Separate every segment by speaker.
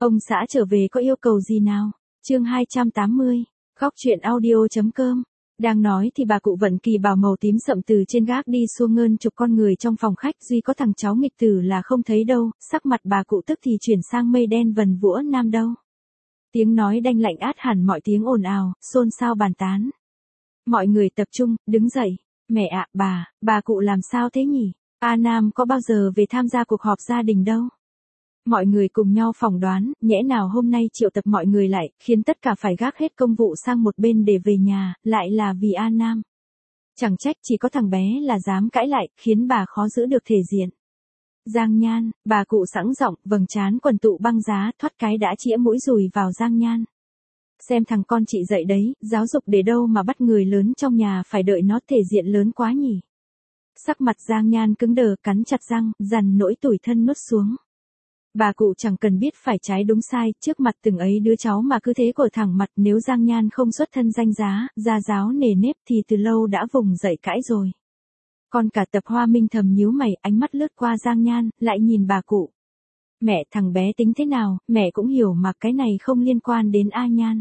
Speaker 1: Ông xã trở về có yêu cầu gì nào? Chương 280. Góc truyện audio.com. Đang nói thì bà cụ Vận Kỳ bảo màu tím sậm từ trên gác đi xua ngơn chục con người trong phòng khách, duy có thằng cháu nghịch tử là không thấy đâu, sắc mặt bà cụ tức thì chuyển sang mây đen vần vũa nam đâu. Tiếng nói đanh lạnh át hẳn mọi tiếng ồn ào, xôn xao bàn tán. Mọi người tập trung, đứng dậy. Mẹ ạ, bà cụ làm sao thế nhỉ? A Nam có bao giờ về tham gia cuộc họp gia đình đâu. Mọi người cùng nhau phỏng đoán, nhẽ nào hôm nay triệu tập mọi người lại, khiến tất cả phải gác hết công vụ sang một bên để về nhà, lại là vì A Nam. Chẳng trách chỉ có thằng bé là dám cãi lại, khiến bà khó giữ được thể diện. Giang Nhan, bà cụ sẵn giọng, vầng trán quần tụ băng giá, thoát cái đã chĩa mũi dùi vào Giang Nhan. Xem thằng con chị dậy đấy, giáo dục để đâu mà bắt người lớn trong nhà phải đợi nó thể diện lớn quá nhỉ. Sắc mặt Giang Nhan cứng đờ, cắn chặt răng, dằn nỗi tủi thân nuốt xuống. Bà cụ chẳng cần biết phải trái đúng sai, trước mặt từng ấy đứa cháu mà cứ thế cổ thẳng mặt, nếu Giang Nhan không xuất thân danh giá, gia giáo nề nếp thì từ lâu đã vùng dậy cãi rồi. Còn cả Tập Hoa Minh thầm nhíu mày, ánh mắt lướt qua Giang Nhan, lại nhìn bà cụ. Mẹ, thằng bé tính thế nào, mẹ cũng hiểu mà cái này không liên quan đến A Nhan.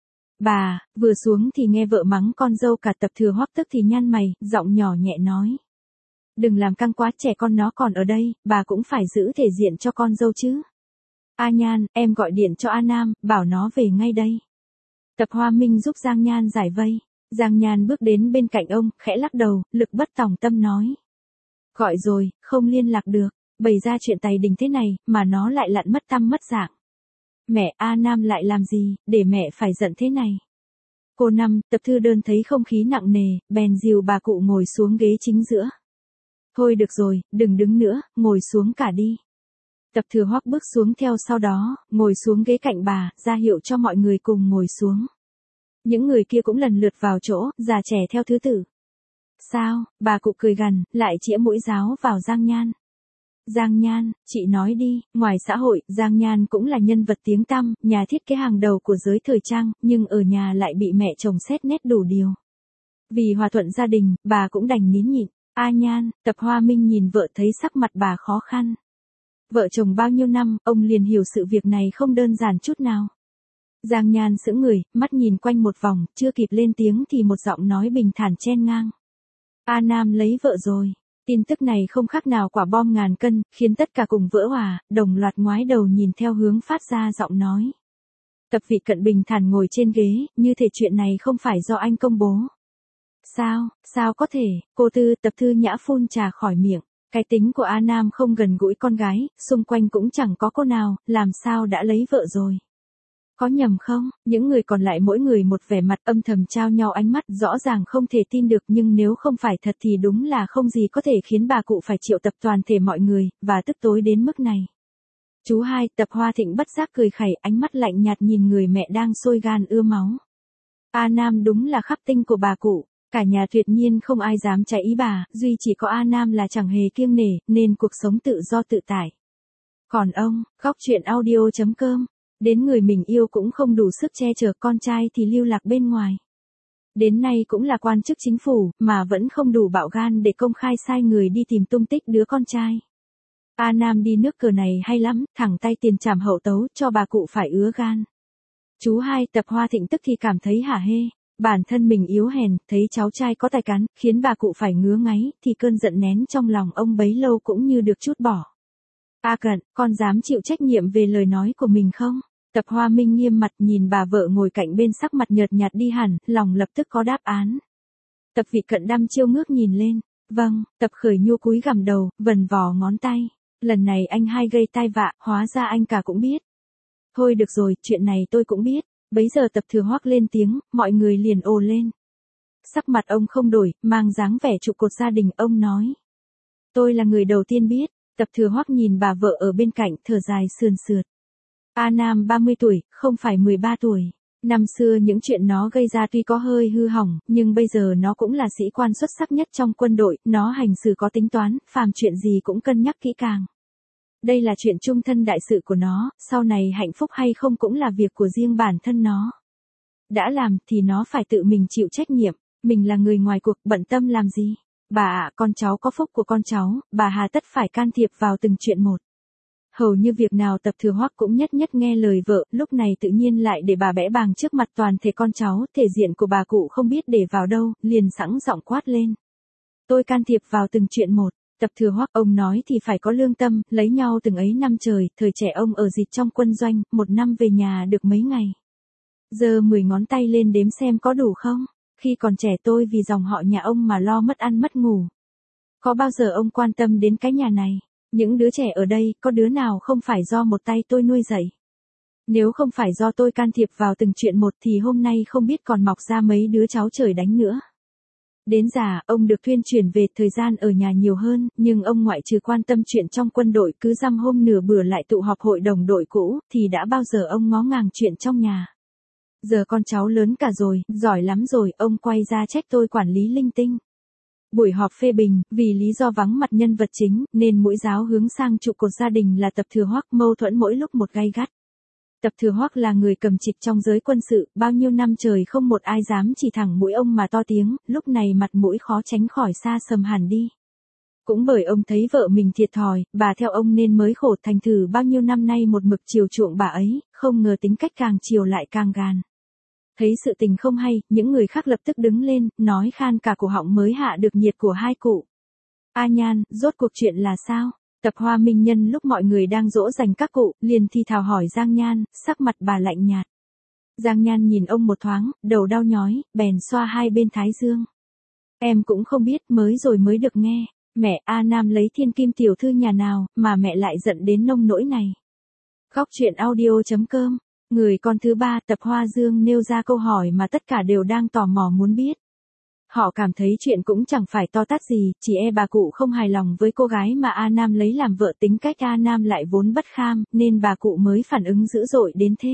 Speaker 1: Bà, vừa xuống thì nghe vợ mắng con dâu, cả Tập Thừa Hoắc tức thì nhăn mày, giọng nhỏ nhẹ nói. Đừng làm căng quá, trẻ con nó còn ở đây, bà cũng phải giữ thể diện cho con dâu chứ. A Nhan, em gọi điện cho A Nam, bảo nó về ngay đây. Tập Hoa Minh giúp Giang Nhan giải vây. Giang Nhan bước đến bên cạnh ông, khẽ lắc đầu, lực bất tòng tâm nói. Gọi rồi, không liên lạc được, bày ra chuyện tày đình thế này, mà nó lại lặn mất tăm mất dạng. Mẹ, A Nam lại làm gì, để mẹ phải giận thế này. Cô Năm, Tập Thư Đơn thấy không khí nặng nề, bèn dìu bà cụ ngồi xuống ghế chính giữa. Thôi được rồi, đừng đứng nữa, ngồi xuống cả đi. Tập Thừa Hoắc bước xuống theo sau đó, ngồi xuống ghế cạnh bà, ra hiệu cho mọi người cùng ngồi xuống. Những người kia cũng lần lượt vào chỗ, già trẻ theo thứ tự. Sao, bà cụ cười gằn, lại chĩa mũi giáo vào Giang Nhan. Giang Nhan, chị nói đi, ngoài xã hội, Giang Nhan cũng là nhân vật tiếng tăm, nhà thiết kế hàng đầu của giới thời trang, nhưng ở nhà lại bị mẹ chồng xét nét đủ điều. Vì hòa thuận gia đình, bà cũng đành nín nhịn. A Nhan, Tập Hoa Minh nhìn vợ thấy sắc mặt bà khó khăn. Vợ chồng bao nhiêu năm, ông liền hiểu sự việc này không đơn giản chút nào. Giang Nhan sững người, mắt nhìn quanh một vòng, chưa kịp lên tiếng thì một giọng nói bình thản chen ngang. A Nam lấy vợ rồi. Tin tức này không khác nào quả bom ngàn cân, khiến tất cả cùng vỡ òa, đồng loạt ngoái đầu nhìn theo hướng phát ra giọng nói. Tập Vị Cận bình thản ngồi trên ghế, như thể chuyện này không phải do anh công bố. Sao có thể, cô Tư, Tập Thư Nhã phun trà khỏi miệng. Cái tính của A Nam không gần gũi con gái, xung quanh cũng chẳng có cô nào, làm sao đã lấy vợ rồi. Có nhầm không? Những người còn lại mỗi người một vẻ mặt âm thầm trao nhau ánh mắt, rõ ràng không thể tin được, nhưng nếu không phải thật thì đúng là không gì có thể khiến bà cụ phải triệu tập toàn thể mọi người, và tức tối đến mức này. Chú hai, Tập Hoa Thịnh bất giác cười khẩy, ánh mắt lạnh nhạt nhìn người mẹ đang sôi gan ưa máu. A Nam đúng là khắc tinh của bà cụ. Cả nhà tuyệt nhiên không ai dám trái ý bà, duy chỉ có A Nam là chẳng hề kiêng nể, nên cuộc sống tự do tự tại. Còn ông, góc truyện audio.com, đến người mình yêu cũng không đủ sức che chở, con trai thì lưu lạc bên ngoài. Đến nay cũng là quan chức chính phủ, mà vẫn không đủ bạo gan để công khai sai người đi tìm tung tích đứa con trai. A Nam đi nước cờ này hay lắm, thẳng tay tiền trảm hậu tấu, cho bà cụ phải ứa gan. Chú hai, Tập Hoa Thịnh tức thì cảm thấy hả hê. Bản thân mình yếu hèn, thấy cháu trai có tài cán, khiến bà cụ phải ngứa ngáy, thì cơn giận nén trong lòng ông bấy lâu cũng như được trút bỏ. A Cận, con dám chịu trách nhiệm về lời nói của mình không? Tập Hoa Minh nghiêm mặt nhìn bà vợ ngồi cạnh bên, sắc mặt nhợt nhạt đi hẳn, lòng lập tức có đáp án. Tập Vị Cận đăm chiêu ngước nhìn lên. Vâng, Tập Khởi Nhu cúi gằm đầu, vần vò ngón tay. Lần này anh hai gây tai vạ, hóa ra anh cả cũng biết. Thôi được rồi, chuyện này tôi cũng biết. Bấy giờ Tập Thừa Hoắc lên tiếng, mọi người liền ồ lên. Sắc mặt ông không đổi, mang dáng vẻ trụ cột gia đình, ông nói. Tôi là người đầu tiên biết. Tập Thừa Hoắc nhìn bà vợ ở bên cạnh, thở dài sườn sượt. A Nam 30 tuổi, không phải 13 tuổi. Năm xưa những chuyện nó gây ra tuy có hơi hư hỏng, nhưng bây giờ nó cũng là sĩ quan xuất sắc nhất trong quân đội, nó hành xử có tính toán, phàm chuyện gì cũng cân nhắc kỹ càng. Đây là chuyện chung thân đại sự của nó, sau này hạnh phúc hay không cũng là việc của riêng bản thân nó. Đã làm thì nó phải tự mình chịu trách nhiệm, mình là người ngoài cuộc, bận tâm làm gì. Bà ạ, con cháu có phúc của con cháu, bà hà tất phải can thiệp vào từng chuyện một. Hầu như việc nào Tập Thừa Hoắc cũng nhất nhất nghe lời vợ, lúc này tự nhiên lại để bà bẽ bàng trước mặt toàn thể con cháu, thể diện của bà cụ không biết để vào đâu, liền sẵn giọng quát lên. Tôi can thiệp vào từng chuyện một. Tập Thừa Hoắc, ông nói thì phải có lương tâm, lấy nhau từng ấy năm trời, thời trẻ ông ở dịch trong quân doanh, một năm về nhà được mấy ngày. Giờ 10 ngón tay lên đếm xem có đủ không? Khi còn trẻ tôi vì dòng họ nhà ông mà lo mất ăn mất ngủ. Có bao giờ ông quan tâm đến cái nhà này? Những đứa trẻ ở đây, có đứa nào không phải do một tay tôi nuôi dạy? Nếu không phải do tôi can thiệp vào từng chuyện một thì hôm nay không biết còn mọc ra mấy đứa cháu trời đánh nữa. Đến già, ông được thuyên chuyển về, thời gian ở nhà nhiều hơn, nhưng ông ngoại trừ quan tâm chuyện trong quân đội, cứ dăm hôm nửa bữa lại tụ họp hội đồng đội cũ, thì đã bao giờ ông ngó ngàng chuyện trong nhà. Giờ con cháu lớn cả rồi, giỏi lắm rồi, ông quay ra trách tôi quản lý linh tinh. Buổi họp phê bình, vì lý do vắng mặt nhân vật chính, nên mũi giáo hướng sang trụ cột gia đình là Tập Thừa Hoắc, mâu thuẫn mỗi lúc một gay gắt. Tập Thừa Hoắc là người cầm trịch trong giới quân sự, bao nhiêu năm trời không một ai dám chỉ thẳng mũi ông mà to tiếng, lúc này mặt mũi khó tránh khỏi xa sầm hẳn đi. Cũng bởi ông thấy vợ mình thiệt thòi, bà theo ông nên mới khổ, thành thử bao nhiêu năm nay một mực chiều chuộng bà ấy, không ngờ tính cách càng chiều lại càng gàn. Thấy sự tình không hay, những người khác lập tức đứng lên, nói khan cả cổ họng mới hạ được nhiệt của hai cụ. A Nhan, rốt cuộc chuyện là sao? Tập Hoa Minh nhân lúc mọi người đang dỗ dành các cụ, liền thì thào hỏi Giang Nhan, sắc mặt bà lạnh nhạt. Giang Nhan nhìn ông một thoáng, đầu đau nhói, bèn xoa hai bên thái dương. Em cũng không biết, mới rồi mới được nghe. Mẹ, A Nam lấy thiên kim tiểu thư nhà nào, mà mẹ lại giận đến nông nỗi này. Góc truyện audio.com. Người con thứ ba, Tập Hoa Dương nêu ra câu hỏi mà tất cả đều đang tò mò muốn biết. Họ cảm thấy chuyện cũng chẳng phải to tát gì, chỉ bà cụ không hài lòng với cô gái mà A Nam lấy làm vợ, tính cách A Nam lại vốn bất kham, nên bà cụ mới phản ứng dữ dội đến thế.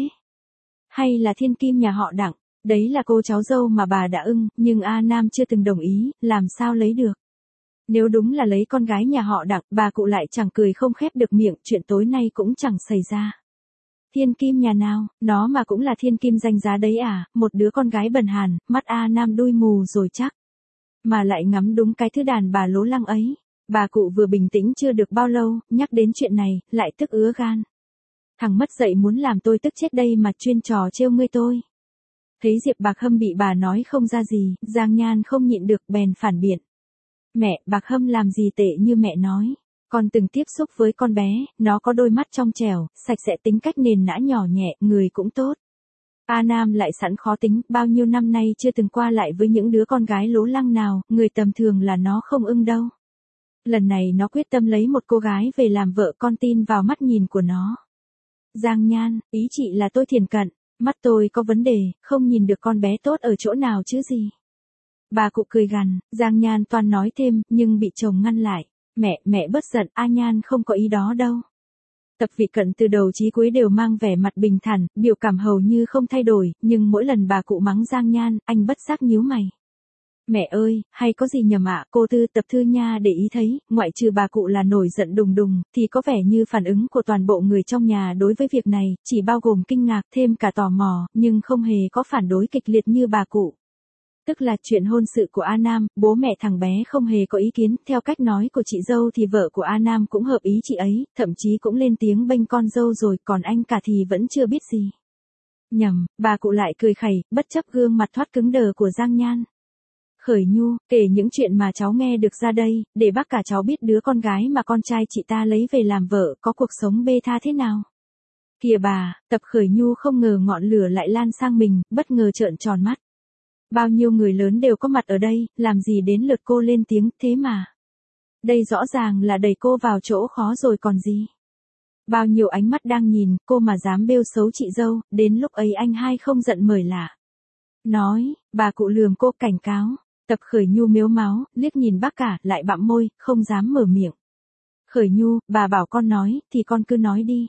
Speaker 1: Hay là thiên kim nhà họ Đặng, đấy là cô cháu dâu mà bà đã ưng, nhưng A Nam chưa từng đồng ý, làm sao lấy được. Nếu đúng là lấy con gái nhà họ Đặng, bà cụ lại chẳng cười không khép được miệng, chuyện tối nay cũng chẳng xảy ra. Thiên kim nhà nào, nó mà cũng là thiên kim danh giá đấy à, một đứa con gái bần hàn, mắt A Nam đuôi mù rồi chắc. Mà lại ngắm đúng cái thứ đàn bà lố lăng ấy. Bà cụ vừa bình tĩnh chưa được bao lâu, nhắc đến chuyện này, lại tức ứa gan. Thằng mất dạy muốn làm tôi tức chết đây mà chuyên trò trêu ngươi tôi. Thấy Diệp Bạc Hâm bị bà nói không ra gì, Giang Nhan không nhịn được bèn phản biện. Mẹ, Bạc Hâm làm gì tệ như mẹ nói. Con từng tiếp xúc với con bé, nó có đôi mắt trong trẻo, sạch sẽ, tính cách nền nã nhỏ nhẹ, người cũng tốt. A Nam lại sẵn khó tính, bao nhiêu năm nay chưa từng qua lại với những đứa con gái lố lăng nào, người tầm thường là nó không ưng đâu. Lần này nó quyết tâm lấy một cô gái về làm vợ, con tin vào mắt nhìn của nó. Giang Nhan, ý chị là tôi thiển cận, mắt tôi có vấn đề, không nhìn được con bé tốt ở chỗ nào chứ gì. Bà cụ cười gằn, Giang Nhan toan nói thêm, nhưng bị chồng ngăn lại. Mẹ bớt giận, A Nhan không có ý đó đâu. Tập Vị Cận từ đầu chí cuối đều mang vẻ mặt bình thản, biểu cảm hầu như không thay đổi, nhưng mỗi lần bà cụ mắng Giang Nhan, anh bất giác nhíu mày. Mẹ ơi, hay có gì nhầm ạ, cô Tư, Tập Thư Nha để ý thấy, ngoại trừ bà cụ là nổi giận đùng đùng, thì có vẻ như phản ứng của toàn bộ người trong nhà đối với việc này, chỉ bao gồm kinh ngạc thêm cả tò mò, nhưng không hề có phản đối kịch liệt như bà cụ. Tức là chuyện hôn sự của A Nam, bố mẹ thằng bé không hề có ý kiến, theo cách nói của chị dâu thì vợ của A Nam cũng hợp ý chị ấy, thậm chí cũng lên tiếng bênh con dâu rồi, còn anh cả thì vẫn chưa biết gì. Nhầm, bà cụ lại cười khẩy, bất chấp gương mặt thoát cứng đờ của Giang Nhan. Khởi Nhu, kể những chuyện mà cháu nghe được ra đây, để bác cả cháu biết đứa con gái mà con trai chị ta lấy về làm vợ có cuộc sống bê tha thế nào. Kìa bà, Tập Khởi Nhu không ngờ ngọn lửa lại lan sang mình, bất ngờ trợn tròn mắt. Bao nhiêu người lớn đều có mặt ở đây, làm gì đến lượt cô lên tiếng thế mà. Đây rõ ràng là đẩy cô vào chỗ khó rồi còn gì. Bao nhiêu ánh mắt đang nhìn, cô mà dám bêu xấu chị dâu, đến lúc ấy anh hai không giận mời lạ. Nói, bà cụ lườm cô cảnh cáo. Tập Khởi Nhu mếu máo, liếc nhìn bác cả, lại bặm môi, không dám mở miệng. Khởi Nhu, bà bảo con nói, thì con cứ nói đi.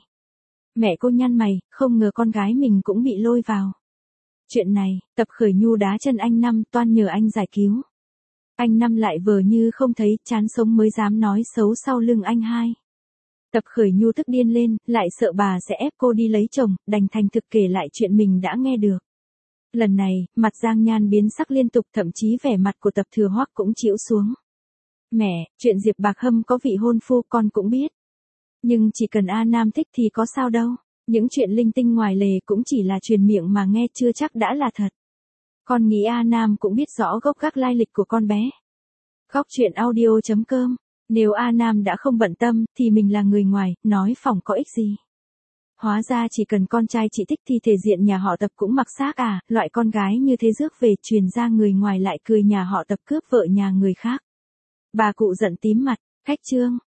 Speaker 1: Mẹ cô nhăn mày, không ngờ con gái mình cũng bị lôi vào. Chuyện này, Tập Khởi Nhu đá chân anh Năm, toan nhờ anh giải cứu. Anh Năm lại vờ như không thấy, chán sống mới dám nói xấu sau lưng anh hai. Tập Khởi Nhu tức điên lên, lại sợ bà sẽ ép cô đi lấy chồng, đành thành thực kể lại chuyện mình đã nghe được. Lần này, mặt Giang Nhan biến sắc liên tục, thậm chí vẻ mặt của Tập Thừa Hoắc cũng chĩu xuống. Mẹ, chuyện Diệp Bạc Hâm có vị hôn phu con cũng biết. Nhưng chỉ cần A Nam thích thì có sao đâu. Những chuyện linh tinh ngoài lề cũng chỉ là truyền miệng mà nghe chưa chắc đã là thật. Con nghĩ A Nam cũng biết rõ gốc gác lai lịch của con bé. Góc chuyện audio.com. Nếu A Nam đã không bận tâm thì mình là người ngoài, nói phỏng có ích gì. Hóa ra chỉ cần con trai chị thích thì thể diện nhà họ Tập cũng mặc xác à, loại con gái như thế rước về truyền ra người ngoài lại cười nhà họ Tập cướp vợ nhà người khác. Bà cụ giận tím mặt, khách trương.